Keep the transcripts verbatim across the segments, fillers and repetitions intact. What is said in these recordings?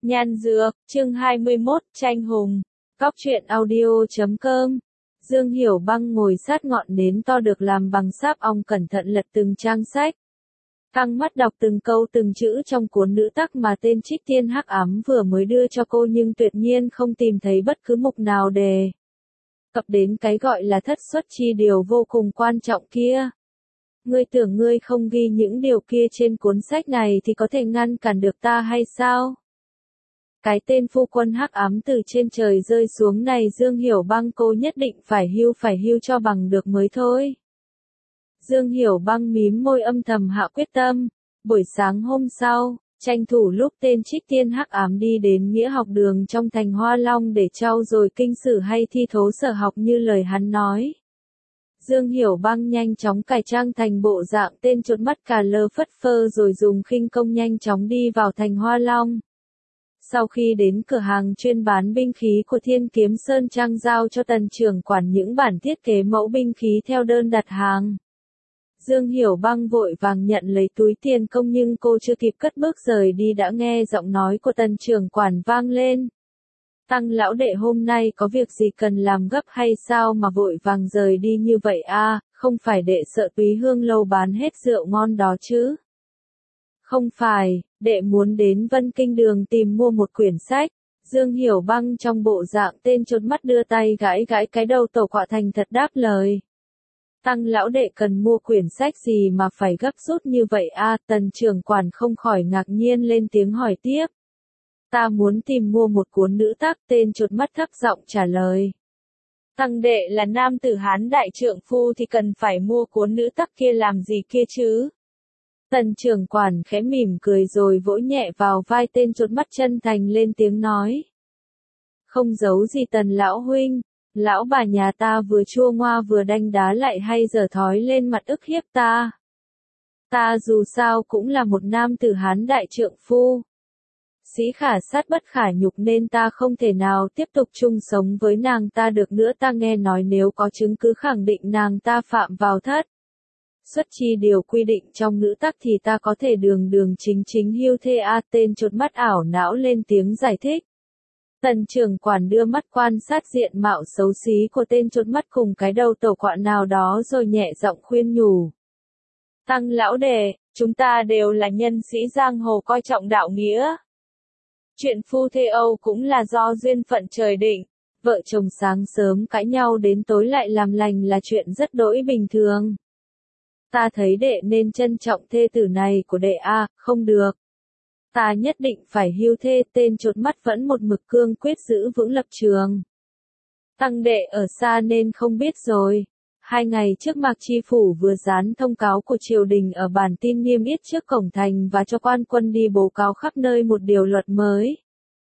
Nhan Dược, chương hai mươi mốt, Tranh Hùng. Cóc truyện audio chấm com. Dương Hiểu Băng ngồi sát ngọn nến to được làm bằng sáp ong cẩn thận lật từng trang sách. Căng mắt đọc từng câu từng chữ trong cuốn nữ tác mà tên Trích Tiên Hắc Ám vừa mới đưa cho cô, nhưng tuyệt nhiên không tìm thấy bất cứ mục nào đề cập đến cái gọi là thất xuất chi điều vô cùng quan trọng kia. Ngươi tưởng ngươi không ghi những điều kia trên cuốn sách này thì có thể ngăn cản được ta hay sao? Cái tên phu quân hắc ám từ trên trời rơi xuống này Dương Hiểu Băng cô nhất định phải hưu phải hưu cho bằng được mới thôi. Dương Hiểu Băng mím môi âm thầm hạ quyết tâm. Buổi sáng hôm sau, tranh thủ lúc tên Trích Tiên Hắc Ám đi đến nghĩa học đường trong thành Hoa Long để trau dồi kinh sử hay thi thố sở học như lời hắn nói. Dương Hiểu Băng nhanh chóng cải trang thành bộ dạng tên chột mắt cà lơ phất phơ rồi dùng khinh công nhanh chóng đi vào thành Hoa Long. Sau khi đến cửa hàng chuyên bán binh khí của Thiên Kiếm Sơn Trang giao cho tần trưởng quản những bản thiết kế mẫu binh khí theo đơn đặt hàng. Dương Hiểu Băng vội vàng nhận lấy túi tiền công, nhưng cô chưa kịp cất bước rời đi đã nghe giọng nói của tần trưởng quản vang lên. Tăng lão đệ hôm nay có việc gì cần làm gấp hay sao mà vội vàng rời đi như vậy a? Không phải đệ sợ Túy Hương lâu bán hết rượu ngon đó chứ? Không phải, đệ muốn đến Vân Kinh Đường tìm mua một quyển sách. Dương Hiểu Băng trong bộ dạng tên chột mắt đưa tay gãi gãi cái đầu tổ quạ thành thật đáp lời. Tăng lão đệ cần mua quyển sách gì mà phải gấp rút như vậy a? Tần trưởng quản không khỏi ngạc nhiên lên tiếng hỏi tiếp. Ta muốn tìm mua một cuốn nữ tác, tên chột mắt thấp giọng trả lời. Tăng đệ là nam tử Hán đại trượng phu thì cần phải mua cuốn nữ tác kia làm gì kia chứ? Tần trưởng quản khẽ mỉm cười rồi vỗ nhẹ vào vai tên chột mắt chân thành lên tiếng nói. Không giấu gì Tần lão huynh, lão bà nhà ta vừa chua ngoa vừa đanh đá lại hay giở thói lên mặt ức hiếp ta. Ta dù sao cũng là một nam tử Hán đại trượng phu. Sĩ khả sát bất khả nhục nên ta không thể nào tiếp tục chung sống với nàng ta được nữa. Ta nghe nói nếu có chứng cứ khẳng định nàng ta phạm vào thất xuất chi điều quy định trong nữ tắc thì ta có thể đường đường chính chính hưu thê a. Tên chột mắt ảo não lên tiếng giải thích. Tần trưởng quản đưa mắt quan sát diện mạo xấu xí của tên chột mắt cùng cái đầu tổ quạ nào đó rồi nhẹ giọng khuyên nhủ. Tăng lão đệ, chúng ta đều là nhân sĩ giang hồ coi trọng đạo nghĩa. Chuyện phu thê Âu cũng là do duyên phận trời định, vợ chồng sáng sớm cãi nhau đến tối lại làm lành là chuyện rất đỗi bình thường. Ta thấy đệ nên trân trọng thê tử này của đệ a, không được. Ta nhất định phải hưu thê. Tên chột mắt vẫn một mực cương quyết giữ vững lập trường. Tăng đệ ở xa nên không biết rồi. Hai ngày trước Mạc Chi Phủ vừa dán thông cáo của triều đình ở bản tin niêm yết trước cổng thành và cho quan quân đi bố cáo khắp nơi một điều luật mới.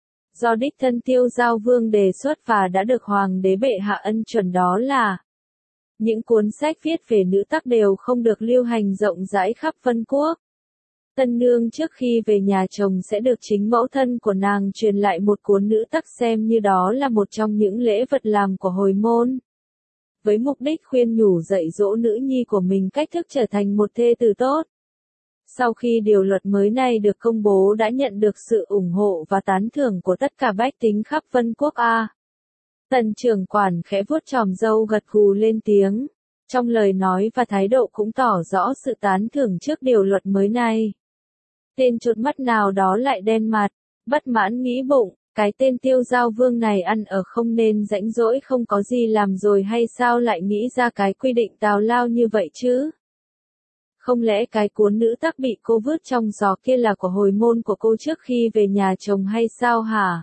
Do đích thân Tiêu Giao Vương đề xuất và đã được Hoàng đế bệ hạ ân chuẩn, đó là những cuốn sách viết về nữ tắc đều không được lưu hành rộng rãi khắp Vân Quốc. Tân nương trước khi về nhà chồng sẽ được chính mẫu thân của nàng truyền lại một cuốn nữ tắc xem như đó là một trong những lễ vật làm của hồi môn. Với mục đích khuyên nhủ dạy dỗ nữ nhi của mình cách thức trở thành một thê tử tốt. Sau khi điều luật mới này được công bố đã nhận được sự ủng hộ và tán thưởng của tất cả bách tính khắp Vân Quốc a. Tần trưởng quản khẽ vuốt chòm râu gật gù lên tiếng. Trong lời nói và thái độ cũng tỏ rõ sự tán thưởng trước điều luật mới này. Tên chột mắt nào đó lại đen mặt, bất mãn nghĩ bụng. Cái tên Tiêu Giao Vương này ăn ở không nên rãnh rỗi không có gì làm rồi hay sao lại nghĩ ra cái quy định tào lao như vậy chứ? Không lẽ cái cuốn nữ tắc bị cô vứt trong gió kia là của hồi môn của cô trước khi về nhà chồng hay sao hả?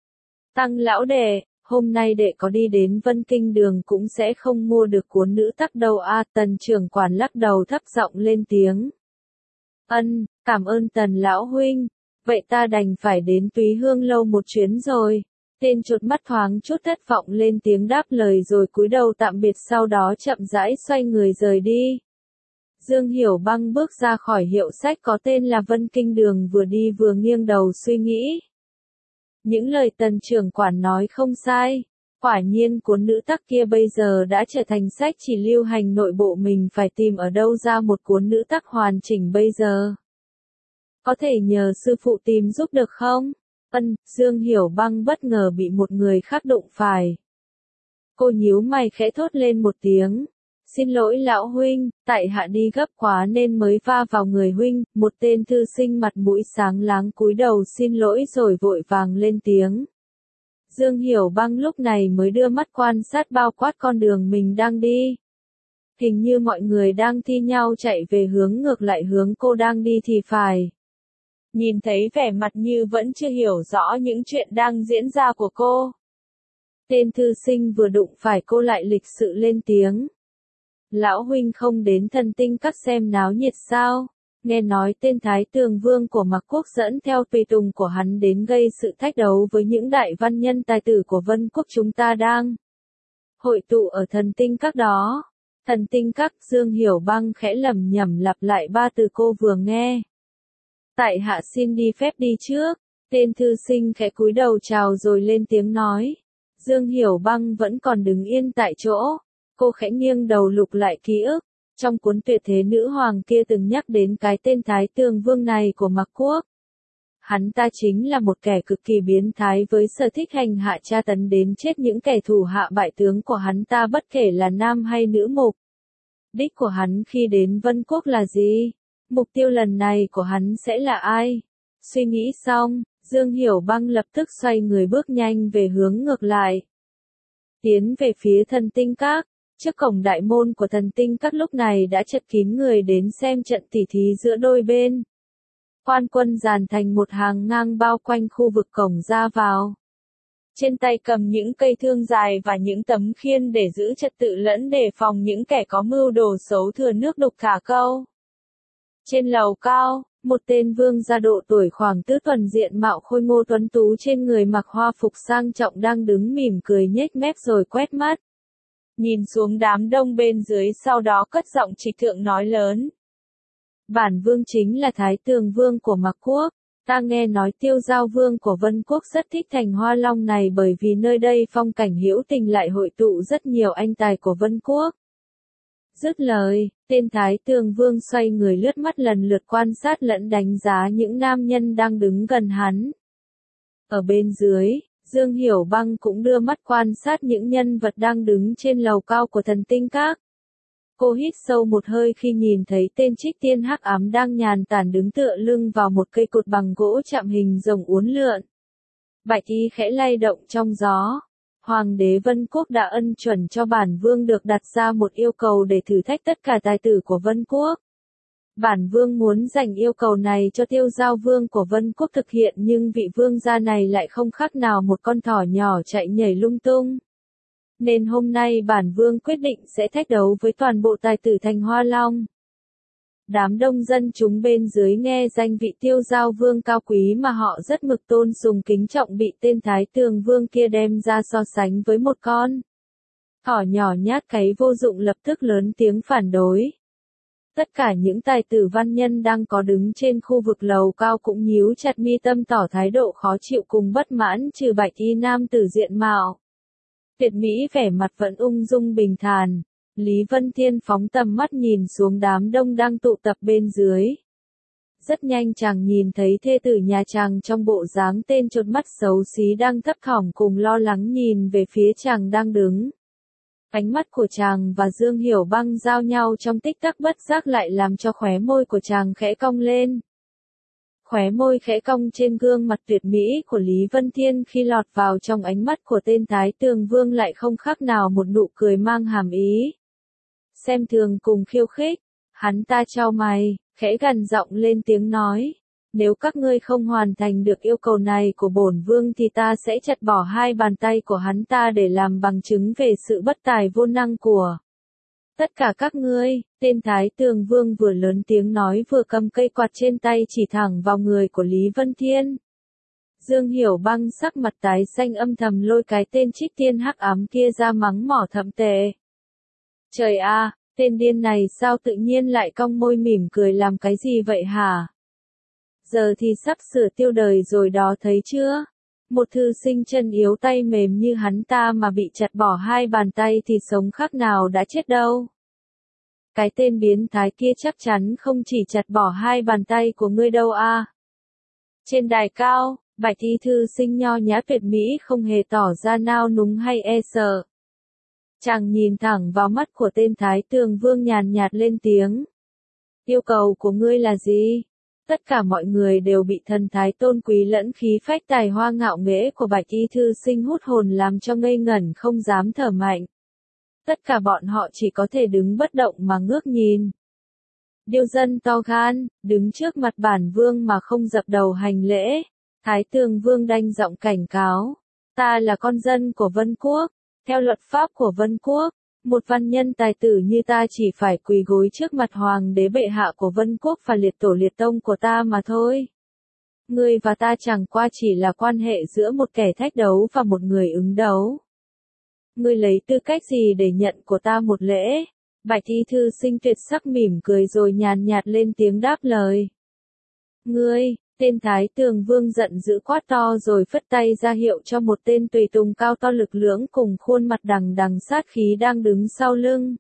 Tăng lão đệ, hôm nay đệ có đi đến Vân Kinh Đường cũng sẽ không mua được cuốn nữ tắc đâu a. Tần trưởng quản lắc đầu thấp giọng lên tiếng. Ân, cảm ơn Tần lão huynh. Vậy ta đành phải đến Túy Hương lâu một chuyến rồi. Tên chột mắt thoáng chút thất vọng lên tiếng đáp lời rồi cúi đầu tạm biệt, sau đó chậm rãi xoay người rời đi. Dương Hiểu Băng bước ra khỏi hiệu sách có tên là Vân Kinh Đường, vừa đi vừa nghiêng đầu suy nghĩ. Những lời tần trưởng quản nói không sai. Quả nhiên cuốn nữ tắc kia bây giờ đã trở thành sách chỉ lưu hành nội bộ, mình phải tìm ở đâu ra một cuốn nữ tắc hoàn chỉnh bây giờ. Có thể nhờ sư phụ tìm giúp được không? Ân, Dương Hiểu Băng bất ngờ bị một người khác đụng phải. Cô nhíu mày khẽ thốt lên một tiếng. Xin lỗi lão huynh, tại hạ đi gấp quá nên mới va vào người huynh. Một tên thư sinh mặt mũi sáng láng cúi đầu xin lỗi rồi vội vàng lên tiếng. Dương Hiểu Băng lúc này mới đưa mắt quan sát bao quát con đường mình đang đi. Hình như mọi người đang thi nhau chạy về hướng ngược lại hướng cô đang đi thì phải. Nhìn thấy vẻ mặt như vẫn chưa hiểu rõ những chuyện đang diễn ra của cô. Tên thư sinh vừa đụng phải cô lại lịch sự lên tiếng. Lão huynh không đến Thần Tinh Các xem náo nhiệt sao? Nghe nói tên Thái Tường Vương của Mạc Quốc dẫn theo tùy tùng của hắn đến gây sự thách đấu với những đại văn nhân tài tử của Vân Quốc chúng ta đang hội tụ ở Thần Tinh Các đó. Thần Tinh Các, Dương Hiểu Băng khẽ lẩm nhẩm lặp lại ba từ cô vừa nghe. Tại hạ xin đi phép đi trước. Tên thư sinh khẽ cúi đầu chào rồi lên tiếng nói. Dương Hiểu Băng vẫn còn đứng yên tại chỗ. Cô khẽ nghiêng đầu lục lại ký ức. Trong cuốn tuyệt thế nữ hoàng kia từng nhắc đến cái tên Thái Tường Vương này của Mạc Quốc. Hắn ta chính là một kẻ cực kỳ biến thái với sở thích hành hạ tra tấn đến chết những kẻ thủ hạ bại tướng của hắn ta bất kể là nam hay nữ mục. Đích của hắn khi đến Vân Quốc là gì? Mục tiêu lần này của hắn sẽ là ai? Suy nghĩ xong, Dương Hiểu Băng lập tức xoay người bước nhanh về hướng ngược lại. Tiến về phía Thần Tinh Các. Trước cổng đại môn của Thần Tinh Các lúc này đã chật kín người đến xem trận tỉ thí giữa đôi bên. Quan quân dàn thành một hàng ngang bao quanh khu vực cổng ra vào. Trên tay cầm những cây thương dài và những tấm khiên để giữ trật tự lẫn đề phòng những kẻ có mưu đồ xấu thừa nước đục thả câu. Trên lầu cao, một tên vương gia độ tuổi khoảng tứ tuần diện mạo khôi ngô tuấn tú trên người mặc hoa phục sang trọng đang đứng mỉm cười nhếch mép rồi quét mắt. Nhìn xuống đám đông bên dưới sau đó cất giọng trịch thượng nói lớn. Bản vương chính là Thái Tường Vương của Mạc Quốc. Ta nghe nói Tiêu Giao Vương của Vân Quốc rất thích thành Hoa Long này bởi vì nơi đây phong cảnh hữu tình lại hội tụ rất nhiều anh tài của Vân Quốc. Dứt lời, tên Thái Tường Vương xoay người lướt mắt lần lượt quan sát lẫn đánh giá những nam nhân đang đứng gần hắn. Ở bên dưới, Dương Hiểu Băng cũng đưa mắt quan sát những nhân vật đang đứng trên lầu cao của Thần Tinh Các. Cô hít sâu một hơi khi nhìn thấy tên Trích Tiên hắc ám đang nhàn tản đứng tựa lưng vào một cây cột bằng gỗ chạm hình rồng uốn lượn. Bạch y khẽ lay động trong gió. Hoàng đế Vân Quốc đã ân chuẩn cho bản vương được đặt ra một yêu cầu để thử thách tất cả tài tử của Vân Quốc. Bản vương muốn dành yêu cầu này cho Tiêu Giao Vương của Vân Quốc thực hiện nhưng vị vương gia này lại không khác nào một con thỏ nhỏ chạy nhảy lung tung. Nên hôm nay bản vương quyết định sẽ thách đấu với toàn bộ tài tử thành Hoa Long. Đám đông dân chúng bên dưới nghe danh vị Tiêu Giao Vương cao quý mà họ rất mực tôn sùng kính trọng bị tên Thái Tường Vương kia đem ra so sánh với một con thỏ nhỏ nhát cái vô dụng lập tức lớn tiếng phản đối. Tất cả những tài tử văn nhân đang có đứng trên khu vực lầu cao cũng nhíu chặt mi tâm tỏ thái độ khó chịu cùng bất mãn trừ bạch y nam tử diện mạo. Tuyệt mỹ vẻ mặt vẫn ung dung bình thản. Lý Vân Thiên phóng tầm mắt nhìn xuống đám đông đang tụ tập bên dưới. Rất nhanh chàng nhìn thấy thê tử nhà chàng trong bộ dáng tên chột mắt xấu xí đang thấp thỏm cùng lo lắng nhìn về phía chàng đang đứng. Ánh mắt của chàng và Dương Hiểu Băng giao nhau trong tích tắc bất giác lại làm cho khóe môi của chàng khẽ cong lên. Khóe môi khẽ cong trên gương mặt tuyệt mỹ của Lý Vân Thiên khi lọt vào trong ánh mắt của tên Thái Tường Vương lại không khác nào một nụ cười mang hàm ý. Xem thường cùng khiêu khích, hắn ta chau mày, khẽ gần giọng lên tiếng nói. Nếu các ngươi không hoàn thành được yêu cầu này của bổn vương thì ta sẽ chặt bỏ hai bàn tay của hắn ta để làm bằng chứng về sự bất tài vô năng của tất cả các ngươi. Tên Thái Tường Vương vừa lớn tiếng nói vừa cầm cây quạt trên tay chỉ thẳng vào người của Lý Vân Thiên. Dương Hiểu Băng sắc mặt tái xanh âm thầm lôi cái tên Trích Tiên hắc ám kia ra mắng mỏ thậm tệ. Trời a, tên điên này sao tự nhiên lại cong môi mỉm cười làm cái gì vậy hả? Giờ thì sắp sửa tiêu đời rồi đó thấy chưa? Một thư sinh chân yếu tay mềm như hắn ta mà bị chặt bỏ hai bàn tay thì sống khác nào đã chết đâu. Cái tên biến thái kia chắc chắn không chỉ chặt bỏ hai bàn tay của ngươi đâu a. Trên đài cao, Bạch y thư sinh nho nhã tuyệt mỹ không hề tỏ ra nao núng hay e sợ. Chàng nhìn thẳng vào mắt của tên Thái Tường Vương nhàn nhạt lên tiếng. Yêu cầu của ngươi là gì? Tất cả mọi người đều bị thần thái tôn quý lẫn khí phách tài hoa ngạo nghễ của bạch y thư sinh hút hồn làm cho ngây ngẩn không dám thở mạnh. Tất cả bọn họ chỉ có thể đứng bất động mà ngước nhìn. Điêu dân to gan, đứng trước mặt bản vương mà không dập đầu hành lễ. Thái Tường Vương đanh giọng cảnh cáo. Ta là con dân của Vân Quốc. Theo luật pháp của Vân Quốc, một văn nhân tài tử như ta chỉ phải quỳ gối trước mặt hoàng đế bệ hạ của Vân Quốc và liệt tổ liệt tông của ta mà thôi. Ngươi và ta chẳng qua chỉ là quan hệ giữa một kẻ thách đấu và một người ứng đấu. Ngươi lấy tư cách gì để nhận của ta một lễ? Bạch y thư sinh tuyệt sắc mỉm cười rồi nhàn nhạt lên tiếng đáp lời. Ngươi, tên Thái Tường Vương giận dữ quát to rồi phất tay ra hiệu cho một tên tùy tùng cao to lực lưỡng cùng khuôn mặt đằng đằng sát khí đang đứng sau lưng.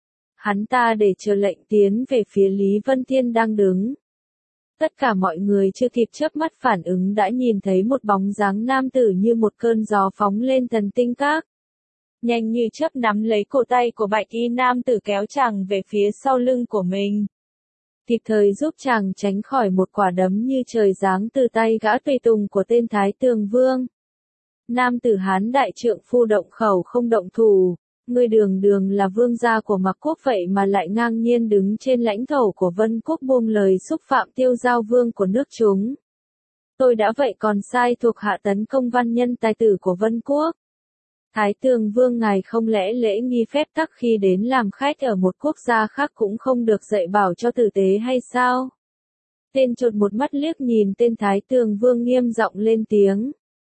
Hắn ta để chờ lệnh tiến về phía Lý Vân Thiên đang đứng. Tất cả mọi người chưa kịp chớp mắt phản ứng đã nhìn thấy một bóng dáng nam tử như một cơn gió phóng lên thần tinh các. Nhanh như chớp nắm lấy cổ tay của bạch y nam tử kéo chàng về phía sau lưng của mình. Kịp thời giúp chàng tránh khỏi một quả đấm như trời giáng từ tay gã tùy tùng của tên Thái Tường Vương. Nam tử Hán đại trượng phu động khẩu không động thủ, ngươi đường đường là vương gia của Mạc Quốc vậy mà lại ngang nhiên đứng trên lãnh thổ của Vân Quốc buông lời xúc phạm Tiêu Giao Vương của nước chúng. Tôi đã vậy còn sai thuộc hạ tấn công văn nhân tài tử của Vân Quốc. Thái Tường Vương ngài không lẽ lễ nghi phép tắc khi đến làm khách ở một quốc gia khác cũng không được dạy bảo cho tử tế hay sao? Tên chột một mắt liếc nhìn tên Thái Tường Vương nghiêm giọng lên tiếng.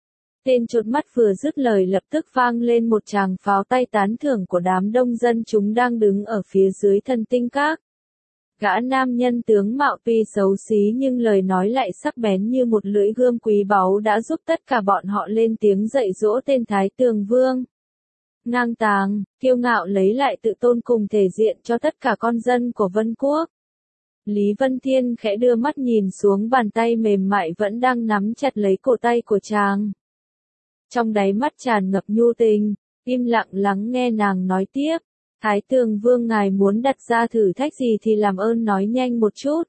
Tên chột mắt vừa dứt lời lập tức vang lên một tràng pháo tay tán thưởng của đám đông dân chúng đang đứng ở phía dưới thần tinh các. Gã nam nhân tướng mạo tuy xấu xí nhưng lời nói lại sắc bén như một lưỡi gươm quý báu đã giúp tất cả bọn họ lên tiếng dạy dỗ tên Thái Tường Vương. Ngang tàng, kiêu ngạo lấy lại tự tôn cùng thể diện cho tất cả con dân của Vân Quốc. Lý Vân Thiên khẽ đưa mắt nhìn xuống bàn tay mềm mại vẫn đang nắm chặt lấy cổ tay của chàng. Trong đáy mắt tràn ngập nhu tình, im lặng lắng nghe nàng nói tiếp. Thái Tường Vương ngài muốn đặt ra thử thách gì thì làm ơn nói nhanh một chút.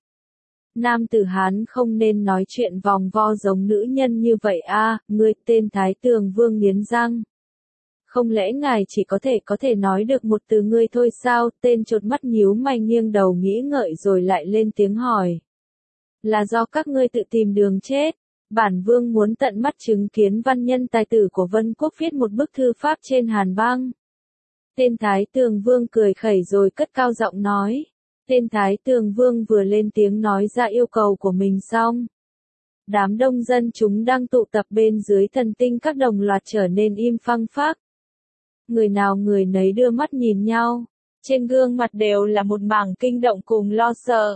Nam tử Hán không nên nói chuyện vòng vo giống nữ nhân như vậy a, à, ngươi tên Thái Tường Vương nghiến răng. Không lẽ ngài chỉ có thể có thể nói được một từ ngươi thôi sao? Tên chột mắt nhíu mày nghiêng đầu nghĩ ngợi rồi lại lên tiếng hỏi. Là do các ngươi tự tìm đường chết. Bản vương muốn tận mắt chứng kiến văn nhân tài tử của Vân Quốc viết một bức thư pháp trên hàn băng. Tên Thái Tường Vương cười khẩy rồi cất cao giọng nói. Tên Thái Tường Vương vừa lên tiếng nói ra yêu cầu của mình xong. Đám đông dân chúng đang tụ tập bên dưới thần tinh các đồng loạt trở nên im phăng phắc. Người nào người nấy đưa mắt nhìn nhau. Trên gương mặt đều là một mảng kinh động cùng lo sợ.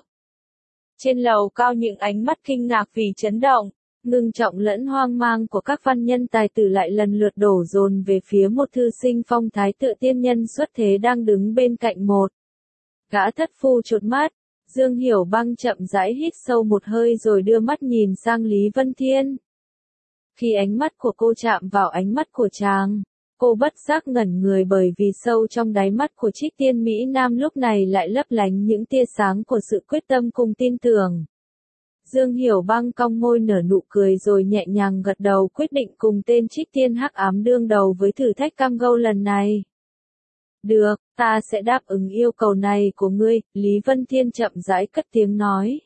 Trên lầu cao những ánh mắt kinh ngạc vì chấn động, ngưng trọng lẫn hoang mang của các văn nhân tài tử lại lần lượt đổ dồn về phía một thư sinh phong thái tựa tiên nhân xuất thế đang đứng bên cạnh một. Gã thất phu chột mắt, Dương Hiểu Băng chậm rãi hít sâu một hơi rồi đưa mắt nhìn sang Lý Vân Thiên. Khi ánh mắt của cô chạm vào ánh mắt của chàng, cô bất giác ngẩn người bởi vì sâu trong đáy mắt của Trích Tiên Mỹ Nam lúc này lại lấp lánh những tia sáng của sự quyết tâm cùng tin tưởng. Dương Hiểu Băng cong môi nở nụ cười rồi nhẹ nhàng gật đầu quyết định cùng tên Trích Tiên hắc ám đương đầu với thử thách cam go lần này. Được, ta sẽ đáp ứng yêu cầu này của ngươi, Lý Vân Thiên chậm rãi cất tiếng nói.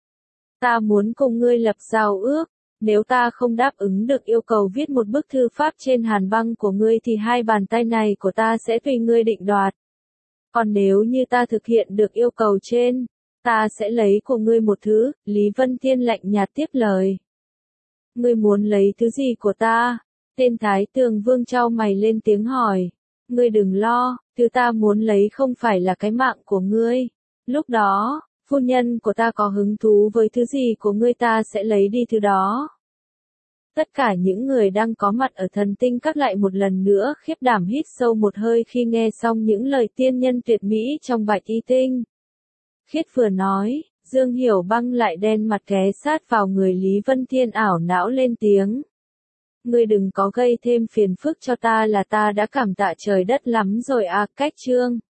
Ta muốn cùng ngươi lập giao ước, nếu ta không đáp ứng được yêu cầu viết một bức thư pháp trên hàn băng của ngươi thì hai bàn tay này của ta sẽ tùy ngươi định đoạt. Còn nếu như ta thực hiện được yêu cầu trên, ta sẽ lấy của ngươi một thứ, Lý Vân Thiên lạnh nhạt tiếp lời. Ngươi muốn lấy thứ gì của ta? Tên Thái Tường Vương chau mày lên tiếng hỏi. Ngươi đừng lo, thứ ta muốn lấy không phải là cái mạng của ngươi. Lúc đó, phu nhân của ta có hứng thú với thứ gì của ngươi ta sẽ lấy đi thứ đó. Tất cả những người đang có mặt ở thần tinh các lại một lần nữa khiếp đảm hít sâu một hơi khi nghe xong những lời tiên nhân tuyệt mỹ trong Bạch Y Tinh. Khiết vừa nói, Dương Hiểu Băng lại đen mặt ghé sát vào người Lý Vân Thiên ảo não lên tiếng. Ngươi đừng có gây thêm phiền phức cho ta là ta đã cảm tạ trời đất lắm rồi à, cách trương.